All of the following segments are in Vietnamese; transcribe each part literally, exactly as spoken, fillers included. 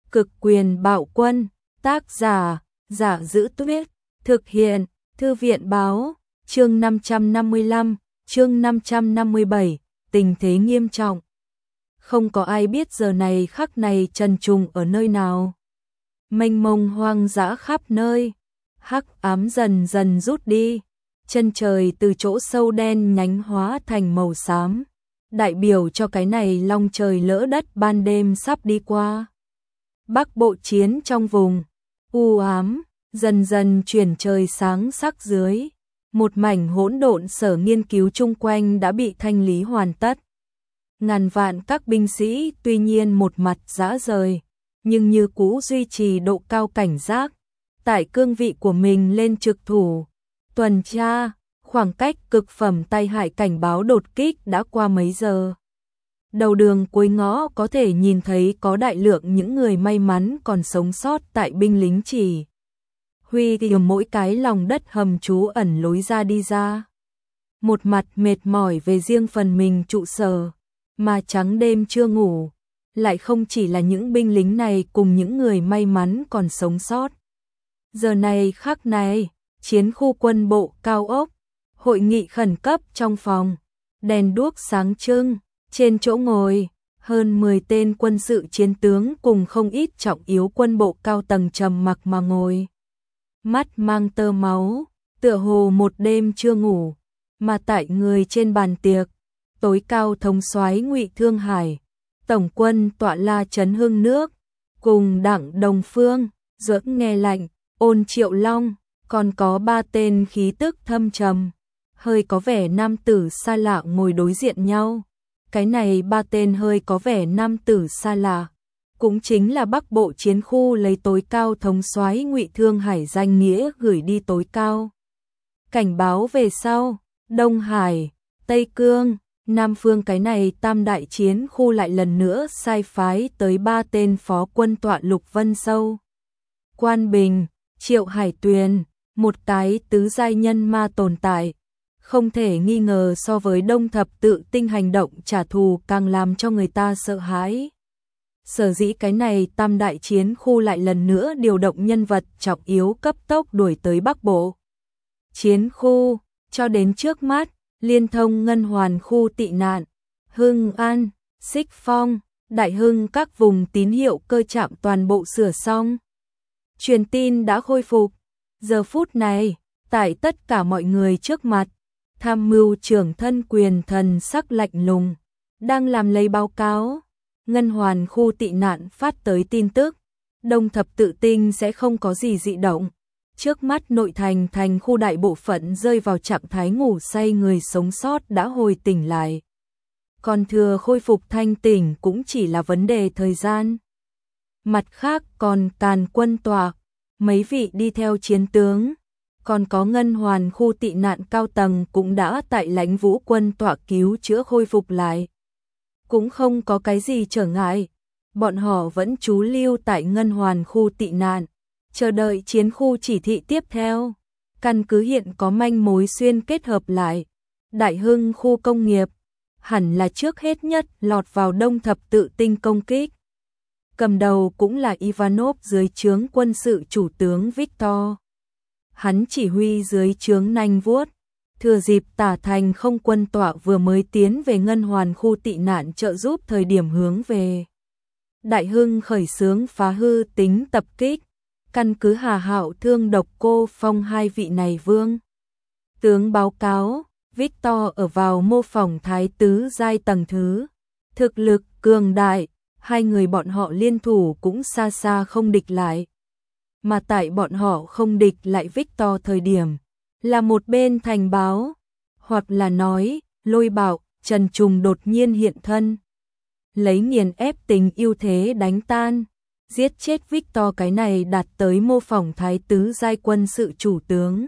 Cực quyền bạo quân, tác giả, Giả Giữ Tuyết, thực hiện, Thư viện báo, chương năm trăm năm mươi lăm, chương năm trăm năm mươi bảy, tình thế nghiêm trọng. Không có ai biết giờ này khắc này Trần Trùng ở nơi nào. Mênh mông hoang dã khắp nơi, hắc ám dần dần rút đi, chân trời từ chỗ sâu đen nhánh hóa thành màu xám, đại biểu cho cái này long trời lỡ đất ban đêm sắp đi qua. Bắc bộ chiến trong vùng u ám, dần dần chuyển trời sáng sắc dưới, một mảnh hỗn độn sở nghiên cứu chung quanh đã bị thanh lý hoàn tất. Ngàn vạn các binh sĩ tuy nhiên một mặt rã rời, nhưng như cũ duy trì độ cao cảnh giác, tại cương vị của mình lên trực thủ, tuần tra, khoảng cách cực phẩm tai hại cảnh báo đột kích đã qua mấy giờ. Đầu đường cuối ngõ có thể nhìn thấy có đại lượng những người may mắn còn sống sót tại binh lính chỉ huy tìm mỗi cái lòng đất hầm trú ẩn lối ra đi ra. Một mặt mệt mỏi về riêng phần mình trụ sở, mà trắng đêm chưa ngủ, lại không chỉ là những binh lính này cùng những người may mắn còn sống sót. Giờ này khắc này, chiến khu quân bộ cao ốc, hội nghị khẩn cấp trong phòng, đèn đuốc sáng trưng, trên chỗ ngồi, hơn mười tên quân sự chiến tướng cùng không ít trọng yếu quân bộ cao tầng trầm mặc mà ngồi. Mắt mang tơ máu, tựa hồ một đêm chưa ngủ, mà tại người trên bàn tiệc, tối cao thống soái Ngụy Thương Hải, tổng quân tọa la Trấn Hưng Nước, cùng Đặng Đồng Phương, Dưỡng Nghe Lạnh, Ôn Triệu Long, còn có ba tên khí tức thâm trầm, hơi có vẻ nam tử xa lạ ngồi đối diện nhau. Cái này ba tên hơi có vẻ nam tử xa lạ, cũng chính là Bắc Bộ chiến khu lấy tối cao thống soái Ngụy Thương Hải danh nghĩa gửi đi tối cao. Cảnh báo về sau, Đông Hải, Tây Cương, Nam Phương cái này tam đại chiến khu lại lần nữa sai phái tới ba tên phó quân tọa Lục Vân Sâu, Quan Bình, Triệu Hải Tuyền, một cái tứ giai nhân ma tồn tại. Không thể nghi ngờ so với Đông Thập Tự Tinh hành động trả thù càng làm cho người ta sợ hãi. Sở dĩ cái này tam đại chiến khu lại lần nữa điều động nhân vật trọng yếu cấp tốc đuổi tới Bắc Bộ chiến khu, cho đến trước mắt, liên thông Ngân Hoàn khu tị nạn, Hưng An, Xích Phong, Đại Hưng các vùng tín hiệu cơ trạm toàn bộ sửa xong. Truyền tin đã khôi phục. Giờ phút này, tại tất cả mọi người trước mặt, tham mưu trưởng thân quyền thần sắc lạnh lùng, đang làm lấy báo cáo. Ngân Hoàn khu tị nạn phát tới tin tức, Đông Thập Tự Tinh sẽ không có gì dị động. Trước mắt nội thành thành khu đại bộ phận rơi vào trạng thái ngủ say người sống sót đã hồi tỉnh lại. Còn thừa khôi phục thanh tỉnh cũng chỉ là vấn đề thời gian. Mặt khác còn Càn quân tọa, mấy vị đi theo chiến tướng, còn có Ngân Hoàn khu tị nạn cao tầng cũng đã tại Lãnh Vũ quân tọa cứu chữa khôi phục lại. Cũng không có cái gì trở ngại, bọn họ vẫn trú lưu tại Ngân Hoàn khu tị nạn, chờ đợi chiến khu chỉ thị tiếp theo. Căn cứ hiện có manh mối xuyên kết hợp lại, Đại Hưng khu công nghiệp, hẳn là trước hết nhất lọt vào Đông Thập Tự Tinh công kích. Cầm đầu cũng là Ivanov dưới trướng quân sự chủ tướng Victor. Hắn chỉ huy dưới trướng nanh vuốt, thừa dịp Tả Thành không quân tọa vừa mới tiến về Ngân Hoàn khu tị nạn trợ giúp thời điểm hướng về Đại Hưng khởi xướng phá hư tính tập kích, căn cứ Hà Hạo Thương Độc Cô Phong hai vị này vương tướng báo cáo, Victor ở vào mô phỏng thái tứ giai tầng thứ, thực lực cường đại, hai người bọn họ liên thủ cũng xa xa không địch lại. Mà tại bọn họ không địch lại Victor thời điểm, là một bên thành báo, hoặc là nói, Lôi Bạo, Trần Trùng đột nhiên hiện thân, lấy nghiền ép tình ưu thế đánh tan, giết chết Victor cái này đạt tới mô phỏng thái tứ giai quân sự chủ tướng.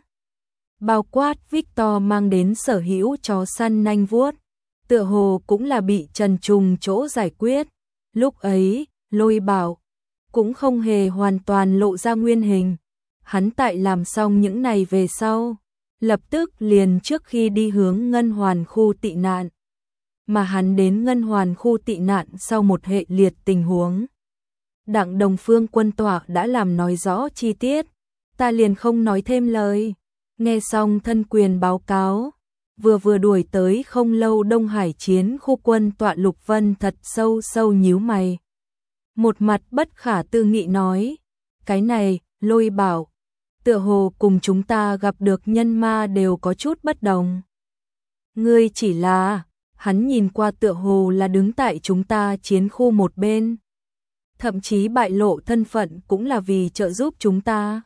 Bao quát Victor mang đến sở hữu chó săn nanh vuốt, tựa hồ cũng là bị Trần Trùng chỗ giải quyết. Lúc ấy, Lôi Bạo cũng không hề hoàn toàn lộ ra nguyên hình. Hắn tại làm xong những này về sau, lập tức liền trước khi đi hướng Ngân Hoàn khu tị nạn. Mà hắn đến Ngân Hoàn khu tị nạn sau một hệ liệt tình huống. Đặng Đồng Phương quân tọa đã làm nói rõ chi tiết, ta liền không nói thêm lời. Nghe xong thân quyền báo cáo, vừa vừa đuổi tới không lâu Đông Hải chiến khu quân tọa Lục Vân thật sâu sâu nhíu mày. Một mặt bất khả tư nghị nói, cái này, Lôi bảo, tựa hồ cùng chúng ta gặp được nhân ma đều có chút bất đồng. Ngươi chỉ là, hắn nhìn qua tựa hồ là đứng tại chúng ta chiến khu một bên. Thậm chí bại lộ thân phận cũng là vì trợ giúp chúng ta.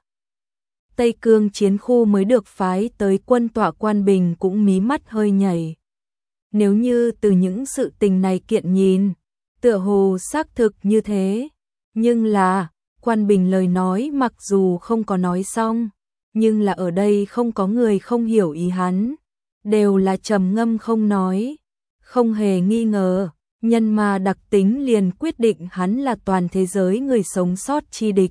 Tây Cương chiến khu mới được phái tới quân tọa Quan Bình cũng mí mắt hơi nhảy. Nếu như từ những sự tình này kiện nhìn, tựa hồ xác thực như thế. Nhưng là, Quan Bình lời nói mặc dù không có nói xong, nhưng là ở đây không có người không hiểu ý hắn. Đều là trầm ngâm không nói. Không hề nghi ngờ, nhân ma đặc tính liền quyết định hắn là toàn thế giới người sống sót chi địch.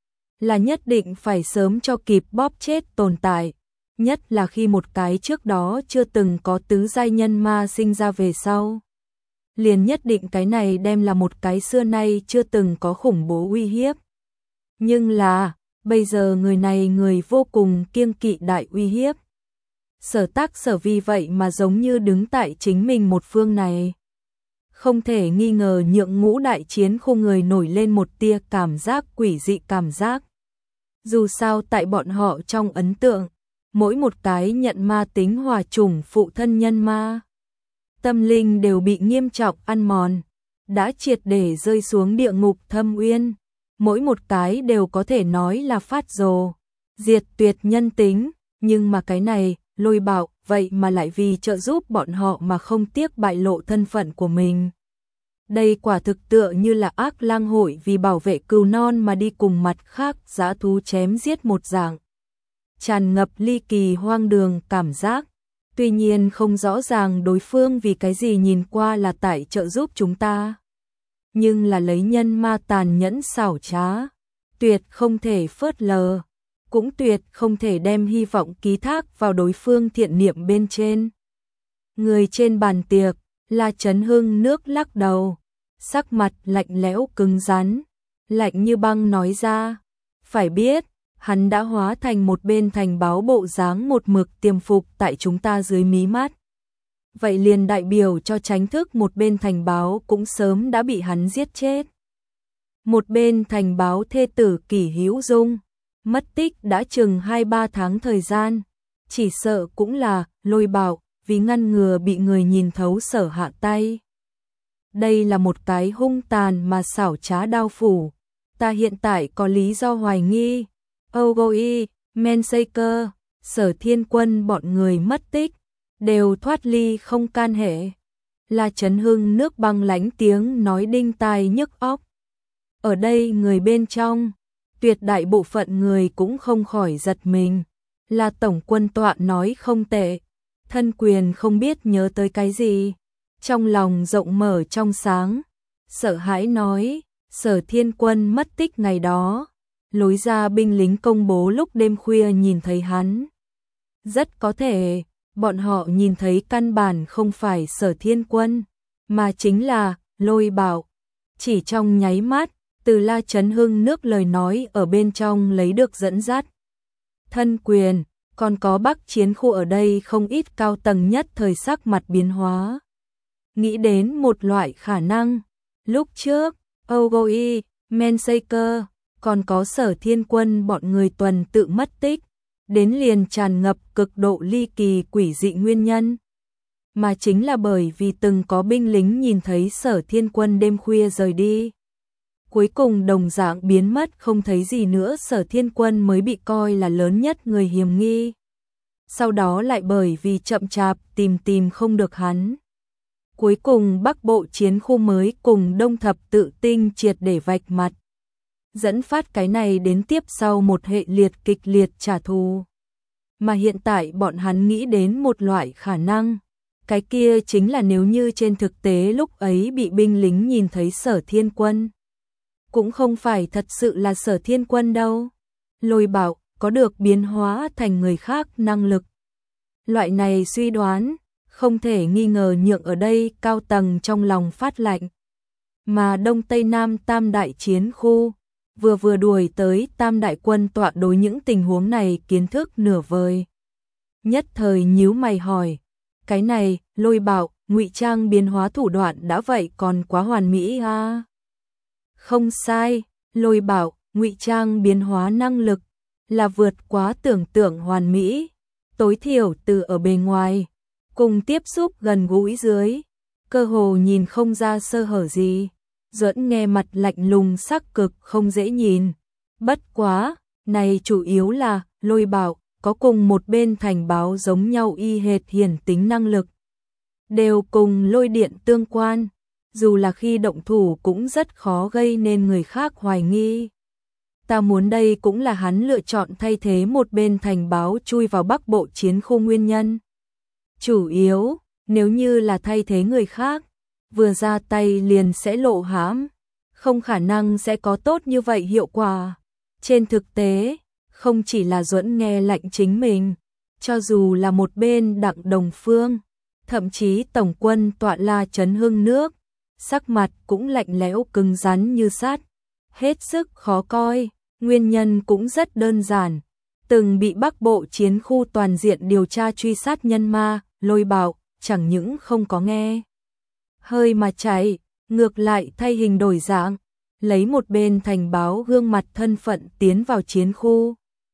Là nhất định phải sớm cho kịp bóp chết tồn tại. Nhất là khi một cái trước đó chưa từng có tứ giai nhân ma sinh ra về sau. Liền nhất định cái này đem là một cái xưa nay chưa từng có khủng bố uy hiếp. Nhưng là, bây giờ người này người vô cùng kiêng kỵ đại uy hiếp. Sở Tác Sở vì vậy mà giống như đứng tại chính mình một phương này. Không thể nghi ngờ nhượng ngũ đại chiến khu người nổi lên một tia cảm giác quỷ dị cảm giác. Dù sao tại bọn họ trong ấn tượng, mỗi một cái nhận ma tính hòa chủng phụ thân nhân ma. Tâm linh đều bị nghiêm trọng ăn mòn, đã triệt để rơi xuống địa ngục thâm uyên. Mỗi một cái đều có thể nói là phát rồ, diệt tuyệt nhân tính, nhưng mà cái này, Lôi bảo, vậy mà lại vì trợ giúp bọn họ mà không tiếc bại lộ thân phận của mình. Đây quả thực tựa như là ác lang hội vì bảo vệ cừu non mà đi cùng mặt khác dã thú chém giết một dạng. Tràn ngập ly kỳ hoang đường cảm giác. Tuy nhiên không rõ ràng đối phương vì cái gì nhìn qua là tại trợ giúp chúng ta. Nhưng là lấy nhân ma tàn nhẫn xảo trá, tuyệt không thể phớt lờ, cũng tuyệt không thể đem hy vọng ký thác vào đối phương thiện niệm bên trên. Người trên bàn tiệc, La Chấn Hưng nước lắc đầu, sắc mặt lạnh lẽo cứng rắn, lạnh như băng nói ra, phải biết, hắn đã hóa thành một bên thành báo bộ dáng một mực tiềm phục tại chúng ta dưới mí mắt. Vậy liền đại biểu cho tránh thức một bên thành báo cũng sớm đã bị hắn giết chết. Một bên thành báo thê tử Kỷ Hữu Dung, mất tích đã chừng hai ba tháng thời gian, chỉ sợ cũng là Lôi bảo, vì ngăn ngừa bị người nhìn thấu sở hạ tay. Đây là một cái hung tàn mà xảo trá đao phủ, ta hiện tại có lý do hoài nghi, Ogoi, Mensaker, Sở Thiên Quân bọn người mất tích, đều thoát ly không can hệ. La Chấn Hưng nước băng lãnh tiếng nói đinh tai nhức óc. Ở đây người bên trong, tuyệt đại bộ phận người cũng không khỏi giật mình. Là tổng quân tọa nói không tệ, thân quyền không biết nhớ tới cái gì. Trong lòng rộng mở trong sáng, sợ hãi nói, Sở Thiên Quân mất tích ngày đó. Lối ra binh lính công bố lúc đêm khuya nhìn thấy hắn. Rất có thể, bọn họ nhìn thấy căn bản không phải Sở Thiên Quân, mà chính là Lôi bảo. Chỉ trong nháy mắt, từ La Chấn Hưng nước lời nói ở bên trong lấy được dẫn dắt. Thân quyền, còn có Bắc chiến khu ở đây không ít cao tầng nhất thời sắc mặt biến hóa. Nghĩ đến một loại khả năng, lúc trước, Ogoi, Mensaker, còn có Sở Thiên Quân bọn người tuần tự mất tích, đến liền tràn ngập cực độ ly kỳ quỷ dị nguyên nhân. Mà chính là bởi vì từng có binh lính nhìn thấy Sở Thiên Quân đêm khuya rời đi. Cuối cùng đồng dạng biến mất không thấy gì nữa, Sở Thiên Quân mới bị coi là lớn nhất người hiểm nghi. Sau đó lại bởi vì chậm chạp tìm tìm không được hắn. Cuối cùng Bắc Bộ chiến khu mới cùng Đông Thập Tự Tinh triệt để vạch mặt. Dẫn phát cái này đến tiếp sau một hệ liệt kịch liệt trả thù. Mà hiện tại bọn hắn nghĩ đến một loại khả năng. Cái kia chính là nếu như trên thực tế lúc ấy bị binh lính nhìn thấy Sở Thiên Quân. Cũng không phải thật sự là Sở Thiên Quân đâu. Lôi bảo, có được biến hóa thành người khác năng lực. Loại này suy đoán, không thể nghi ngờ nhượng ở đây cao tầng trong lòng phát lạnh. mà Đông Tây Nam tam đại chiến khu, vừa vừa đuổi tới tam đại quân tọa đối những tình huống này kiến thức nửa vời. Nhất thời nhíu mày hỏi, cái này, Lôi Bảo, ngụy trang biến hóa thủ đoạn đã vậy còn quá hoàn mỹ à? Không sai, Lôi Bảo, ngụy trang biến hóa năng lực là vượt quá tưởng tượng hoàn mỹ, tối thiểu từ ở bề ngoài, cùng tiếp xúc gần gũi dưới, cơ hồ nhìn không ra sơ hở gì. Duẫn nghe mặt lạnh lùng sắc cực không dễ nhìn. Bất quá, này chủ yếu là, Lôi Bảo, có cùng một bên thành báo giống nhau y hệt hiển tính năng lực. Đều cùng lôi điện tương quan, dù là khi động thủ cũng rất khó gây nên người khác hoài nghi. Ta muốn đây cũng là hắn lựa chọn thay thế một bên thành báo chui vào Bắc Bộ chiến khu nguyên nhân. Chủ yếu, nếu như là thay thế người khác, vừa ra tay liền sẽ lộ hãm, không khả năng sẽ có tốt như vậy hiệu quả. Trên thực tế, không chỉ là Duẫn nghe lạnh chính mình, cho dù là một bên Đặng Đồng Phương, thậm chí tổng quân tọa la Trấn Hưng nước, sắc mặt cũng lạnh lẽo cứng rắn như sắt, hết sức khó coi. Nguyên nhân cũng rất đơn giản, từng bị Bắc Bộ chiến khu toàn diện điều tra truy sát nhân ma, Lôi Bảo, chẳng những không có nghe hơi mà chạy, ngược lại thay hình đổi dạng, lấy một bên thành báo gương mặt thân phận tiến vào chiến khu.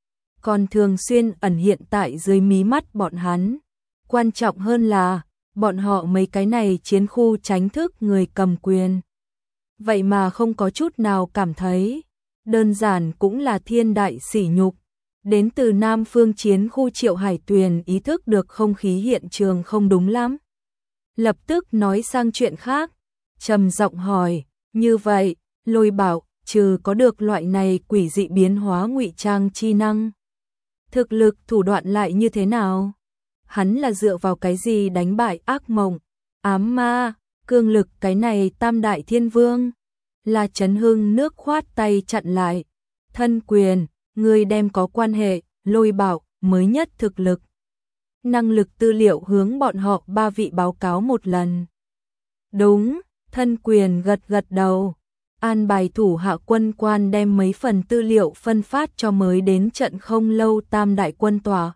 Còn thường xuyên ẩn hiện tại dưới mí mắt bọn hắn. Quan trọng hơn là, bọn họ mấy cái này chiến khu tránh thức người cầm quyền. Vậy mà không có chút nào cảm thấy, đơn giản cũng là thiên đại sỉ nhục. Đến từ Nam Phương chiến khu Triệu Hải Tuyền ý thức được không khí hiện trường không đúng lắm. Lập tức nói sang chuyện khác, trầm giọng hỏi, như vậy, Lôi Bảo, trừ có được loại này quỷ dị biến hóa ngụy trang chi năng, thực lực thủ đoạn lại như thế nào? Hắn là dựa vào cái gì đánh bại ác mộng, ám ma, cương lực cái này tam đại thiên vương? Là Trấn Hưng nước khoát tay chặn lại, thân quyền, người đem có quan hệ, Lôi Bảo, mới nhất thực lực. Năng lực tư liệu hướng bọn họ ba vị báo cáo một lần. Đúng, thân quyền gật gật đầu. An bài thủ hạ quân quan đem mấy phần tư liệu phân phát cho mới đến trận không lâu tam đại quân tòa.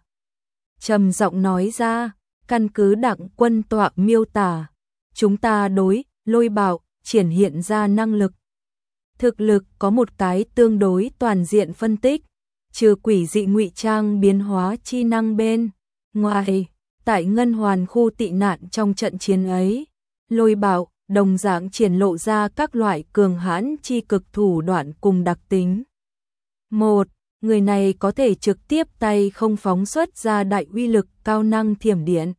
Trầm giọng nói ra, căn cứ Đặng quân tọa miêu tả, chúng ta đối, Lôi Bảo, triển hiện ra năng lực. Thực lực có một cái tương đối toàn diện phân tích, trừ quỷ dị ngụy trang biến hóa chi năng bên ngoài, tại Ngân Hoàn khu tị nạn trong trận chiến ấy, Lôi Bảo đồng dạng triển lộ ra các loại cường hãn chi cực thủ đoạn cùng đặc tính. Một, người này có thể trực tiếp tay không phóng xuất ra đại uy lực cao năng thiểm điện.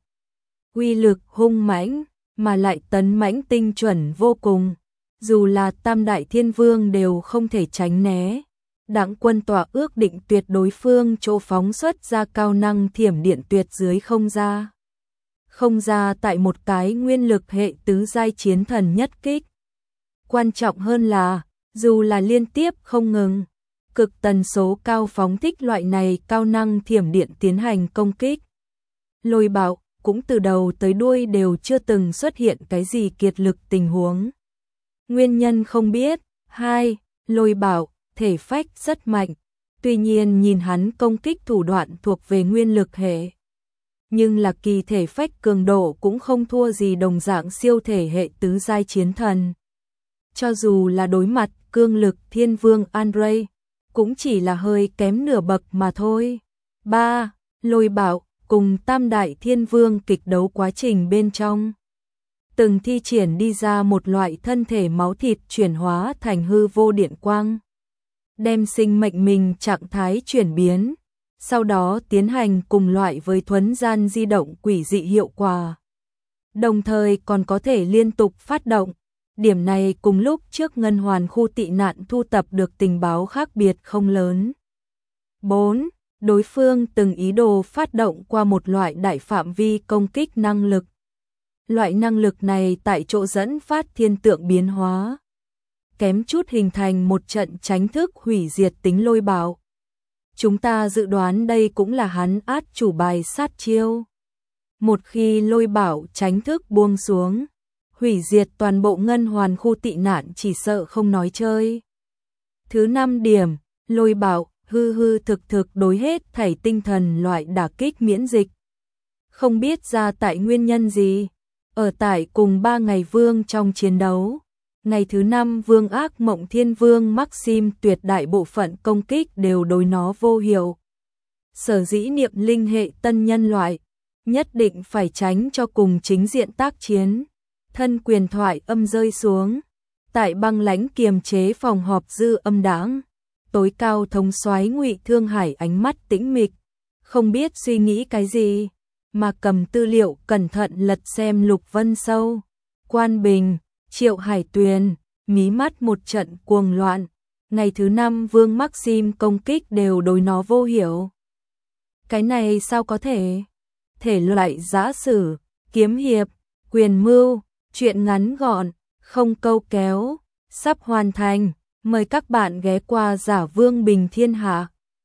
Uy lực hung mãnh, mà lại tấn mãnh tinh chuẩn vô cùng, dù là tam đại thiên vương đều không thể tránh né. Đặng quân tọa ước định tuyệt đối phương chỗ phóng xuất ra cao năng thiểm điện tuyệt dưới không ra. Không ra tại một cái nguyên lực hệ tứ giai chiến thần nhất kích. Quan trọng hơn là, dù là liên tiếp không ngừng, cực tần số cao phóng thích loại này cao năng thiểm điện tiến hành công kích. Lôi Bảo cũng từ đầu tới đuôi đều chưa từng xuất hiện cái gì kiệt lực tình huống. Nguyên nhân không biết. Hai, Lôi Bảo thể phách rất mạnh, tuy nhiên nhìn hắn công kích thủ đoạn thuộc về nguyên lực hệ, nhưng là kỳ thể phách cường độ cũng không thua gì đồng dạng siêu thể hệ tứ giai chiến thần. Cho dù là đối mặt cương lực thiên vương Andre, cũng chỉ là hơi kém nửa bậc mà thôi. Ba, Lôi Bảo cùng tam đại thiên vương kịch đấu quá trình bên trong, từng thi triển đi ra một loại thân thể máu thịt chuyển hóa thành hư vô điện quang, đem sinh mệnh mình trạng thái chuyển biến, sau đó tiến hành cùng loại với thuấn gian di động quỷ dị hiệu quả. Đồng thời còn có thể liên tục phát động, điểm này cùng lúc trước Ngân Hoàn khu tị nạn thu tập được tình báo khác biệt không lớn. Bốn, đối phương từng ý đồ phát động qua một loại đại phạm vi công kích năng lực. Loại năng lực này tại chỗ dẫn phát thiên tượng biến hóa, kém chút hình thành một trận tránh thức hủy diệt tính Lôi Bảo. Chúng ta dự đoán đây cũng là hắn át chủ bài sát chiêu. Một khi Lôi Bảo tránh thức buông xuống, hủy diệt toàn bộ ngân hoàn khu tị nạn chỉ sợ không nói chơi. Thứ năm điểm, Lôi Bảo, hư hư thực thực đối hết thảy tinh thần loại đả kích miễn dịch. Không biết ra tại nguyên nhân gì, ở tại cùng ba ngày vương trong chiến đấu. Ngày thứ năm vương ác mộng thiên vương Maxim tuyệt đại bộ phận công kích đều đối nó vô hiệu. Sở dĩ niệm linh hệ tân nhân loại, nhất định phải tránh cho cùng chính diện tác chiến. Thân quyền thoại âm rơi xuống. Tại băng lãnh kiềm chế phòng họp dư âm đãng, tối cao thống soái Ngụy Thương Hải ánh mắt tĩnh mịch, không biết suy nghĩ cái gì, mà cầm tư liệu cẩn thận lật xem Lục Vân Sâu, Quan Bình, Triệu Hải Tuyền, mí mắt một trận cuồng loạn. Ngày thứ năm Vương Maxim công kích đều đối nó vô hiệu. Cái này sao có thể? Thể loại giã sử, kiếm hiệp, quyền mưu, truyện ngắn gọn, không câu kéo, sắp hoàn thành. Mời các bạn ghé qua Giả Vương Bình Thiên Hạ.